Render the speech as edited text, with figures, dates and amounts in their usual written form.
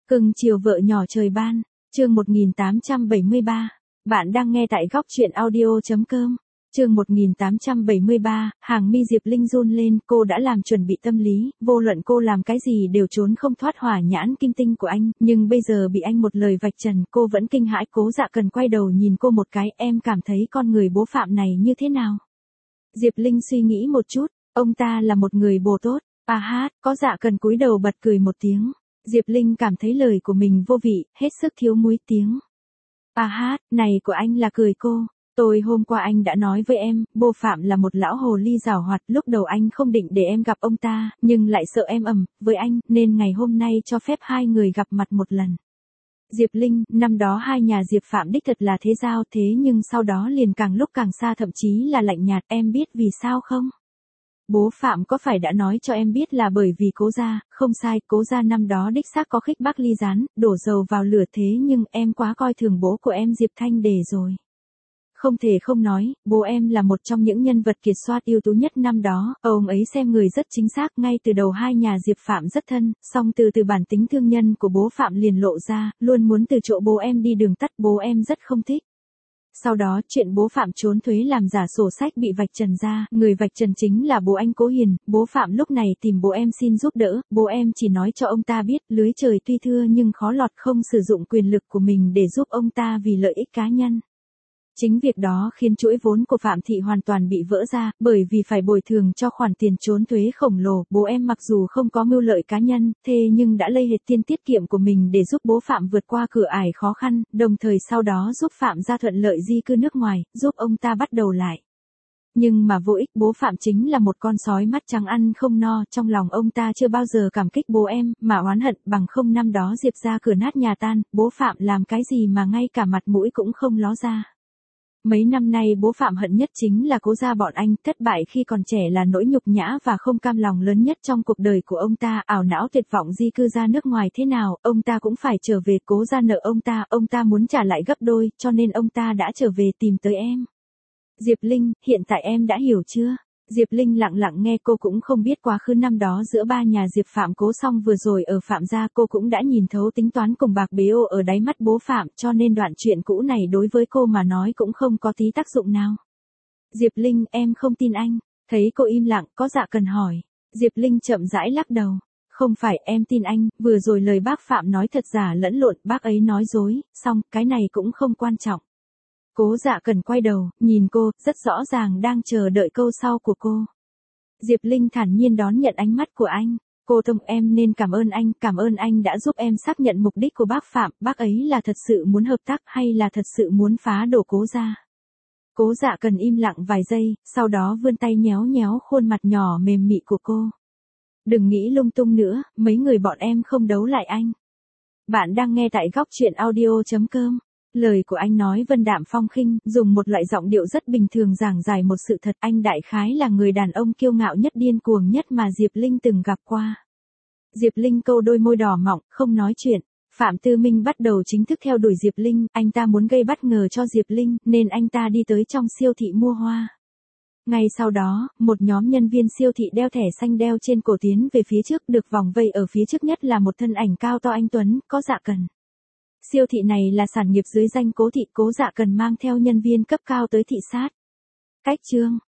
Cưng chiều vợ nhỏ trời ban, chương 1873. Bạn đang nghe tại góc truyện audio.com. Chương 1873, hàng mi Diệp Linh run lên, cô đã làm chuẩn bị tâm lý, vô luận cô làm cái gì đều trốn không thoát hỏa nhãn kim tinh của anh, nhưng bây giờ bị anh một lời vạch trần, cô vẫn kinh hãi. Cố Dạ Cần quay đầu nhìn cô một cái, em cảm thấy con người bố Phạm này như thế nào? Diệp Linh suy nghĩ một chút, ông ta là một người bố tốt. À hát, Có Dạ Cần cúi đầu bật cười một tiếng. Diệp Linh cảm thấy lời của mình vô vị, hết sức thiếu muối tiếng. À hát, này của anh là cười cô. Tôi hôm qua anh đã nói với em, bố Phạm là một lão hồ ly giảo hoạt, lúc đầu anh không định để em gặp ông ta, nhưng lại sợ em ầm với anh, nên ngày hôm nay cho phép hai người gặp mặt một lần. Diệp Linh, năm đó hai nhà Diệp Phạm đích thật là thế giao, thế nhưng sau đó liền càng lúc càng xa, thậm chí là lạnh nhạt, em biết vì sao không? Bố Phạm có phải đã nói cho em biết là bởi vì Cố gia? Không sai, Cố gia năm đó đích xác có khích bác ly gián, đổ dầu vào lửa, thế nhưng em quá coi thường bố của em Diệp Thanh Đề rồi. Không thể không nói, bố em là một trong những nhân vật kiệt xuất ưu tú nhất năm đó, ông ấy xem người rất chính xác, ngay từ đầu hai nhà Diệp Phạm rất thân, song từ bản tính thương nhân của bố Phạm liền lộ ra, luôn muốn từ chỗ bố em đi đường tắt, bố em rất không thích. Sau đó, chuyện bố Phạm trốn thuế làm giả sổ sách bị vạch trần ra, người vạch trần chính là bố anh Cố Hiền, bố Phạm lúc này tìm bố em xin giúp đỡ, bố em chỉ nói cho ông ta biết, lưới trời tuy thưa nhưng khó lọt, không sử dụng quyền lực của mình để giúp ông ta vì lợi ích cá nhân. Chính việc đó khiến chuỗi vốn của Phạm Thị hoàn toàn bị vỡ ra, bởi vì phải bồi thường cho khoản tiền trốn thuế khổng lồ, bố em mặc dù không có mưu lợi cá nhân, thế nhưng đã lây hết tiền tiết kiệm của mình để giúp bố Phạm vượt qua cửa ải khó khăn, đồng thời sau đó giúp Phạm gia thuận lợi di cư nước ngoài, giúp ông ta bắt đầu lại. Nhưng mà vô ích, bố Phạm chính là một con sói mắt trắng ăn không no, trong lòng ông ta chưa bao giờ cảm kích bố em, mà oán hận, bằng không năm đó Diệp ra cửa nát nhà tan, bố Phạm làm cái gì mà ngay cả mặt mũi cũng không ló ra. Mấy năm nay bố Phạm hận nhất chính là Cố gia bọn anh, thất bại khi còn trẻ là nỗi nhục nhã và không cam lòng lớn nhất trong cuộc đời của ông ta, ảo não tuyệt vọng di cư ra nước ngoài thế nào, ông ta cũng phải trở về, Cố gia nợ ông ta muốn trả lại gấp đôi, cho nên ông ta đã trở về tìm tới em. Diệp Linh, hiện tại em đã hiểu chưa? Diệp Linh lặng lặng nghe, cô cũng không biết quá khứ năm đó giữa ba nhà Diệp Phạm Cố, xong vừa rồi ở Phạm gia cô cũng đã nhìn thấu tính toán cùng bạc bế ô ở đáy mắt bố Phạm, cho nên đoạn chuyện cũ này đối với cô mà nói cũng không có tí tác dụng nào. Diệp Linh, em không tin anh. Thấy cô im lặng, Có Dạ Cần hỏi. Diệp Linh chậm rãi lắc đầu. Không phải, em tin anh, vừa rồi lời bác Phạm nói thật giả lẫn lộn, bác ấy nói dối, xong, cái này cũng không quan trọng. Cố Dạ Cần quay đầu, nhìn cô, rất rõ ràng đang chờ đợi câu sau của cô. Diệp Linh thản nhiên đón nhận ánh mắt của anh. Cô Tông, em nên cảm ơn anh đã giúp em xác nhận mục đích của bác Phạm, bác ấy là thật sự muốn hợp tác hay là thật sự muốn phá đổ Cố gia. Cố Dạ Cần im lặng vài giây, sau đó vươn tay nhéo nhéo khuôn mặt nhỏ mềm mị của cô. Đừng nghĩ lung tung nữa, mấy người bọn em không đấu lại anh. Bạn đang nghe tại góc truyện audio.com. Lời của anh nói vân đạm phong khinh, dùng một loại giọng điệu rất bình thường giảng giải một sự thật, anh đại khái là người đàn ông kiêu ngạo nhất, điên cuồng nhất mà Diệp Linh từng gặp qua. Diệp Linh câu đôi môi đỏ mọng, không nói chuyện. Phạm Tư Minh bắt đầu chính thức theo đuổi Diệp Linh, anh ta muốn gây bất ngờ cho Diệp Linh, nên anh ta đi tới trong siêu thị mua hoa. Ngay sau đó, một nhóm nhân viên siêu thị đeo thẻ xanh đeo trên cổ tiến về phía trước, được vòng vây ở phía trước nhất là một thân ảnh cao to anh tuấn, Có Dạ Cần. Siêu thị này là sản nghiệp dưới danh Cố thị, Cố Dạ Cần mang theo nhân viên cấp cao tới thị sát. Cách chương